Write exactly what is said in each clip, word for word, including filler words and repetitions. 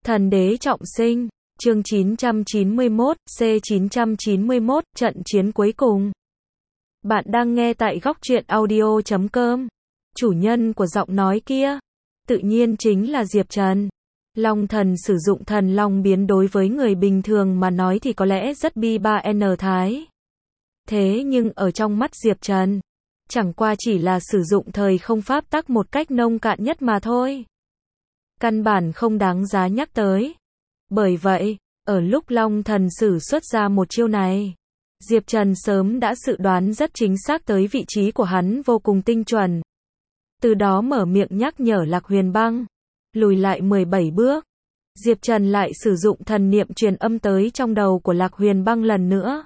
Thần đế trọng sinh, chương chín trăm chín mươi mốt, C chín trăm chín mươi mốt, trận chiến cuối cùng. Bạn đang nghe tại góc truyện audio chấm com. Chủ nhân của giọng nói kia, tự nhiên chính là Diệp Trần. Long thần sử dụng thần long biến đối với người bình thường mà nói thì có lẽ rất bi ba n thái. Thế nhưng ở trong mắt Diệp Trần, chẳng qua chỉ là sử dụng thời không pháp tắc một cách nông cạn nhất mà thôi. Căn bản không đáng giá nhắc tới. Bởi vậy, ở lúc Long thần sử xuất ra một chiêu này, Diệp Trần sớm đã dự đoán rất chính xác tới vị trí của hắn vô cùng tinh chuẩn. Từ đó mở miệng nhắc nhở Lạc Huyền Băng, lùi lại mười bảy bước. Diệp Trần lại sử dụng thần niệm truyền âm tới trong đầu của Lạc Huyền Băng lần nữa.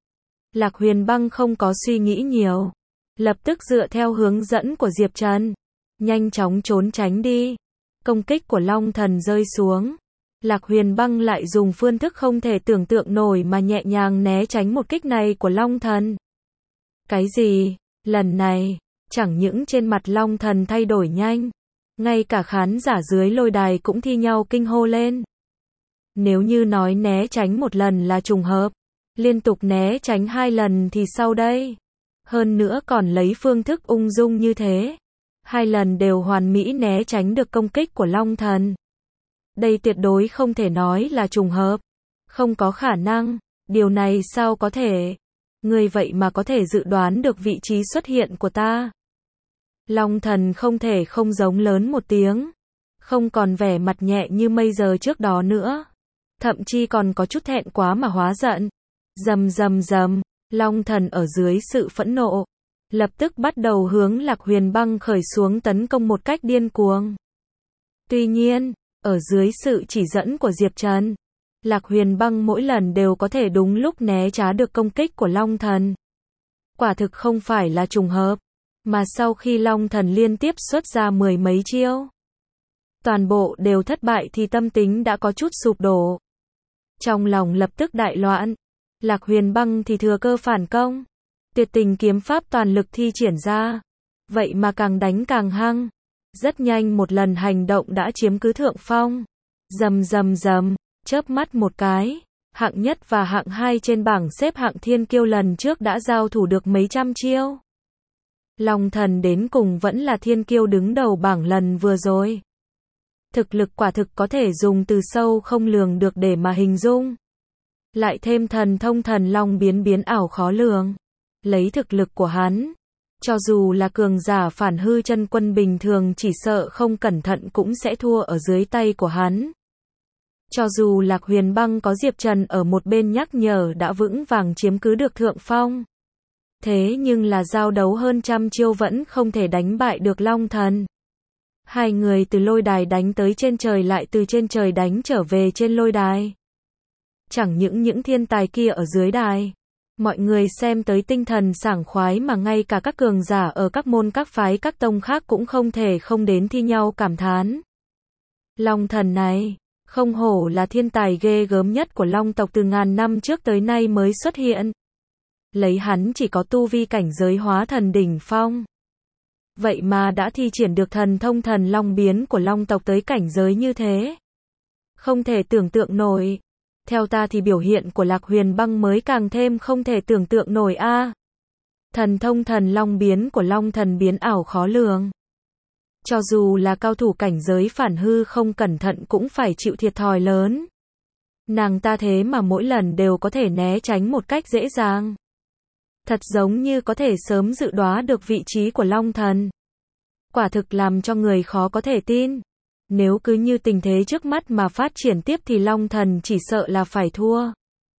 Lạc Huyền Băng không có suy nghĩ nhiều, lập tức dựa theo hướng dẫn của Diệp Trần, nhanh chóng trốn tránh đi. Công kích của Long thần rơi xuống, Lạc Huyền Băng lại dùng phương thức không thể tưởng tượng nổi mà nhẹ nhàng né tránh một kích này của Long thần. Cái gì? Lần này, chẳng những trên mặt Long thần thay đổi nhanh, ngay cả khán giả dưới lôi đài cũng thi nhau kinh hô lên. Nếu như nói né tránh một lần là trùng hợp, liên tục né tránh hai lần thì sao đây? Hơn nữa còn lấy phương thức ung dung như thế, hai lần đều hoàn mỹ né tránh được công kích của Long thần. Đây tuyệt đối không thể nói là trùng hợp. Không có khả năng. Điều này sao có thể? Người vậy mà có thể dự đoán được vị trí xuất hiện của ta. Long thần không thể không giống lớn một tiếng. Không còn vẻ mặt nhẹ như mây giờ trước đó nữa. Thậm chí còn có chút thẹn quá mà hóa giận. Rầm rầm rầm. Long thần ở dưới sự phẫn nộ, lập tức bắt đầu hướng Lạc Huyền Băng khởi xuống tấn công một cách điên cuồng. Tuy nhiên, ở dưới sự chỉ dẫn của Diệp Trần, Lạc Huyền Băng mỗi lần đều có thể đúng lúc né trá được công kích của Long thần. Quả thực không phải là trùng hợp, mà sau khi Long thần liên tiếp xuất ra mười mấy chiêu, toàn bộ đều thất bại thì tâm tính đã có chút sụp đổ. Trong lòng lập tức đại loạn, Lạc Huyền Băng thì thừa cơ phản công. Tuyệt tình kiếm pháp toàn lực thi triển ra, vậy mà càng đánh càng hăng. Rất nhanh một lần hành động đã chiếm cứ thượng phong. Rầm rầm rầm, chớp mắt một cái, hạng nhất và hạng hai trên bảng xếp hạng thiên kiêu lần trước đã giao thủ được mấy trăm chiêu. Long thần đến cùng vẫn là thiên kiêu đứng đầu bảng lần vừa rồi. Thực lực quả thực có thể dùng từ sâu không lường được để mà hình dung. Lại thêm thần thông thần long biến biến ảo khó lường. Lấy thực lực của hắn, cho dù là cường giả phản hư chân quân bình thường chỉ sợ không cẩn thận cũng sẽ thua ở dưới tay của hắn. Cho dù Lạc Huyền Băng có Diệp Trần ở một bên nhắc nhở đã vững vàng chiếm cứ được thượng phong. Thế nhưng là giao đấu hơn trăm chiêu vẫn không thể đánh bại được Long thần. Hai người từ lôi đài đánh tới trên trời lại từ trên trời đánh trở về trên lôi đài. Chẳng những những thiên tài kia ở dưới đài, mọi người xem tới tinh thần sảng khoái mà ngay cả các cường giả ở các môn các phái các tông khác cũng không thể không đến thi nhau cảm thán. Long thần này, không hổ là thiên tài ghê gớm nhất của Long tộc từ ngàn năm trước tới nay mới xuất hiện. Lấy hắn chỉ có tu vi cảnh giới hóa thần đỉnh phong. Vậy mà đã thi triển được thần thông thần long biến của Long tộc tới cảnh giới như thế. Không thể tưởng tượng nổi. Theo ta thì biểu hiện của Lạc Huyền Băng mới càng thêm không thể tưởng tượng nổi a. À. Thần thông thần long biến của Long thần biến ảo khó lường. Cho dù là cao thủ cảnh giới phản hư không cẩn thận cũng phải chịu thiệt thòi lớn. Nàng ta thế mà mỗi lần đều có thể né tránh một cách dễ dàng. Thật giống như có thể sớm dự đoán được vị trí của Long thần. Quả thực làm cho người khó có thể tin. Nếu cứ như tình thế trước mắt mà phát triển tiếp thì Long thần chỉ sợ là phải thua.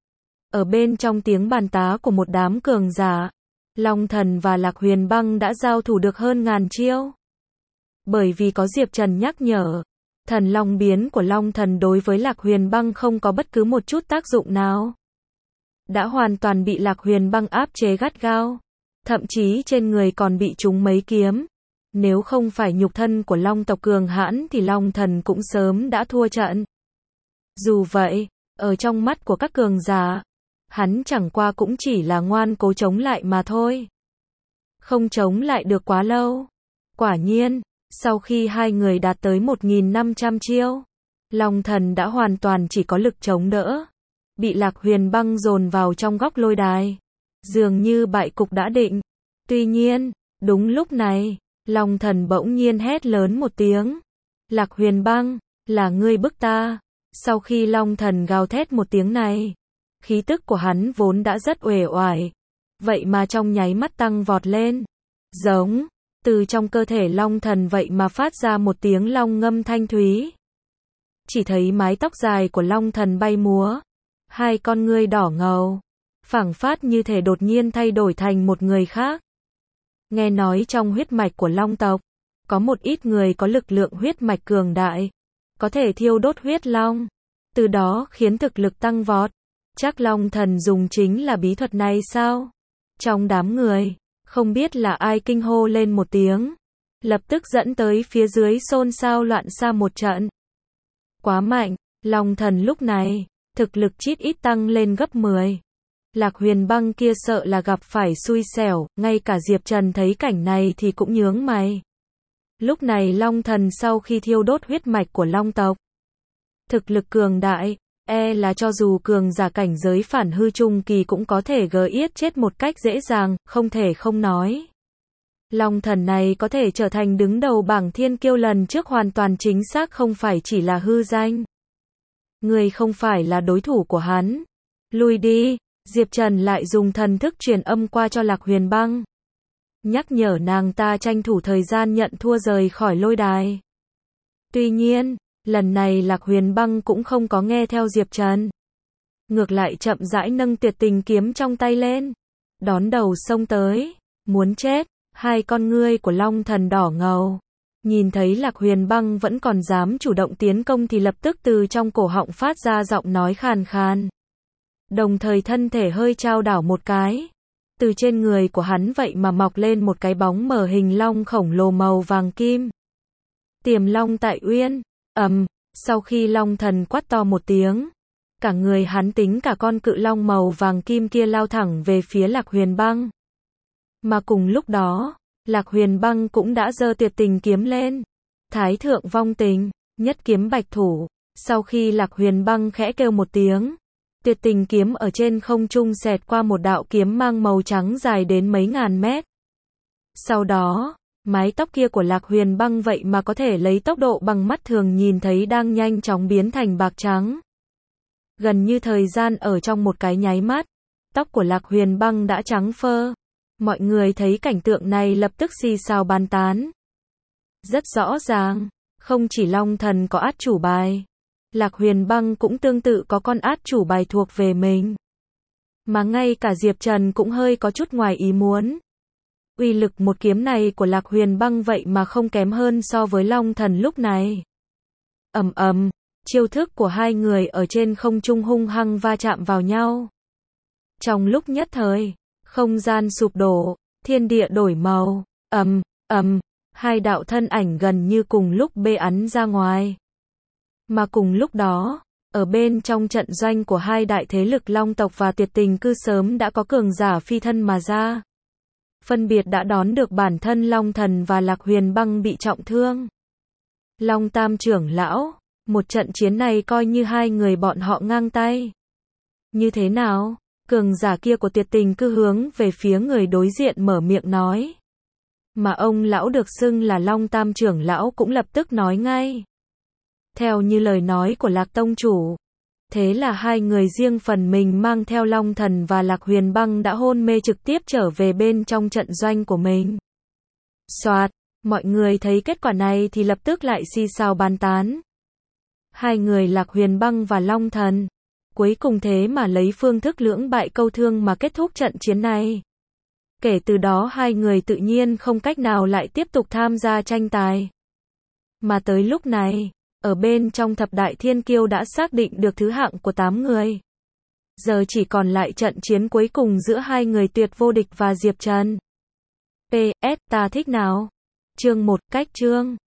Ở bên trong tiếng bàn tá của một đám cường giả, Long thần và Lạc Huyền Băng đã giao thủ được hơn ngàn chiêu. Bởi vì có Diệp Trần nhắc nhở, thần long biến của Long thần đối với Lạc Huyền Băng không có bất cứ một chút tác dụng nào. Đã hoàn toàn bị Lạc Huyền Băng áp chế gắt gao. Thậm chí trên người còn bị trúng mấy kiếm. Nếu không phải nhục thân của Long tộc cường hãn thì Long thần cũng sớm đã thua trận. Dù vậy, ở trong mắt của các cường giả, hắn chẳng qua cũng chỉ là ngoan cố chống lại mà thôi. Không chống lại được quá lâu. Quả nhiên, sau khi hai người đạt tới một nghìn năm trăm chiêu, Long Thần đã hoàn toàn chỉ có lực chống đỡ, bị Lạc Huyền Băng dồn vào trong góc lôi đài, dường như bại cục đã định. Tuy nhiên, đúng lúc này, Long Thần bỗng nhiên hét lớn một tiếng. Lạc Huyền Băng, là ngươi bức ta. Sau khi Long Thần gào thét một tiếng này, khí tức của hắn vốn đã rất uể oải, vậy mà trong nháy mắt tăng vọt lên. Giống, từ trong cơ thể Long Thần vậy mà phát ra một tiếng long ngâm thanh thúy. Chỉ thấy mái tóc dài của Long Thần bay múa, hai con ngươi đỏ ngầu, phảng phất như thể đột nhiên thay đổi thành một người khác. Nghe nói trong huyết mạch của Long tộc, có một ít người có lực lượng huyết mạch cường đại, có thể thiêu đốt huyết long, từ đó khiến thực lực tăng vọt. Chắc Long Thần dùng chính là bí thuật này sao? Trong đám người, không biết là ai kinh hô lên một tiếng, lập tức dẫn tới phía dưới xôn xao loạn xạ một trận. Quá mạnh, Long Thần lúc này, thực lực chít ít tăng lên gấp mười. Lạc Huyền Băng kia sợ là gặp phải xui xẻo, ngay cả Diệp Trần thấy cảnh này thì cũng nhướng mày. Lúc này Long Thần sau khi thiêu đốt huyết mạch của Long tộc, thực lực cường đại, e là cho dù cường giả cảnh giới phản hư trung kỳ cũng có thể gờ yết chết một cách dễ dàng, không thể không nói. Long Thần này có thể trở thành đứng đầu bảng thiên kiêu lần trước hoàn toàn chính xác không phải chỉ là hư danh. Người không phải là đối thủ của hắn. Lui đi, Diệp Trần lại dùng thần thức truyền âm qua cho Lạc Huyền Băng, nhắc nhở nàng ta tranh thủ thời gian nhận thua rời khỏi lôi đài. Tuy nhiên, lần này Lạc Huyền Băng cũng không có nghe theo Diệp Trần. Ngược lại chậm rãi nâng tuyệt tình kiếm trong tay lên, đón đầu xông tới, muốn chết. Hai con ngươi của Long Thần đỏ ngầu, nhìn thấy Lạc Huyền Băng vẫn còn dám chủ động tiến công thì lập tức từ trong cổ họng phát ra giọng nói khàn khàn. Đồng thời thân thể hơi chao đảo một cái. Từ trên người của hắn vậy mà mọc lên một cái bóng mờ hình long khổng lồ màu vàng kim. Tiềm long tại uyên, ầm, sau khi Long Thần quát to một tiếng, cả người hắn tính cả con cự long màu vàng kim kia lao thẳng về phía Lạc Huyền Băng. Mà cùng lúc đó, Lạc Huyền Băng cũng đã giơ tuyệt tình kiếm lên. Thái thượng vong tình, nhất kiếm bạch thủ. Sau khi Lạc Huyền Băng khẽ kêu một tiếng, tuyệt tình kiếm ở trên không trung xẹt qua một đạo kiếm mang màu trắng dài đến mấy ngàn mét. Sau đó, mái tóc kia của Lạc Huyền Băng vậy mà có thể lấy tốc độ bằng mắt thường nhìn thấy đang nhanh chóng biến thành bạc trắng. Gần như thời gian ở trong một cái nháy mắt, tóc của Lạc Huyền Băng đã trắng phơ. Mọi người thấy cảnh tượng này lập tức xì xào bàn tán. Rất rõ ràng, không chỉ Long Thần có át chủ bài, Lạc Huyền Băng cũng tương tự có con át chủ bài thuộc về mình. Mà ngay cả Diệp Trần cũng hơi có chút ngoài ý muốn. Uy lực một kiếm này của Lạc Huyền Băng vậy mà không kém hơn so với Long Thần lúc này. Ầm ầm, chiêu thức của hai người ở trên không trung hung hăng va chạm vào nhau. Trong lúc nhất thời, không gian sụp đổ, thiên địa đổi màu, ầm, ầm, hai đạo thân ảnh gần như cùng lúc bê ắn ra ngoài. Mà cùng lúc đó, ở bên trong trận doanh của hai đại thế lực Long tộc và Tuyệt Tình Cư sớm đã có cường giả phi thân mà ra. Phân biệt đã đón được bản thân Long Thần và Lạc Huyền Băng bị trọng thương. Long Tam trưởng lão, một trận chiến này coi như hai người bọn họ ngang tay. Như thế nào? Cường giả kia của Tuyệt Tình Cư hướng về phía người đối diện mở miệng nói. Mà ông lão được xưng là Long Tam trưởng lão cũng lập tức nói ngay. Theo như lời nói của Lạc Tông chủ. Thế là hai người riêng phần mình mang theo Long Thần và Lạc Huyền Băng đã hôn mê trực tiếp trở về bên trong trận doanh của mình. Soạt, mọi người thấy kết quả này thì lập tức lại xì xào bàn tán. Hai người Lạc Huyền Băng và Long Thần, cuối cùng thế mà lấy phương thức lưỡng bại câu thương mà kết thúc trận chiến này. Kể từ đó hai người tự nhiên không cách nào lại tiếp tục tham gia tranh tài. Mà tới lúc này, ở bên trong thập đại thiên kiêu đã xác định được thứ hạng của tám người. Giờ chỉ còn lại trận chiến cuối cùng giữa hai người tuyệt vô địch và Diệp Trần. pê ét ta thích nào? Chương một, cách chương.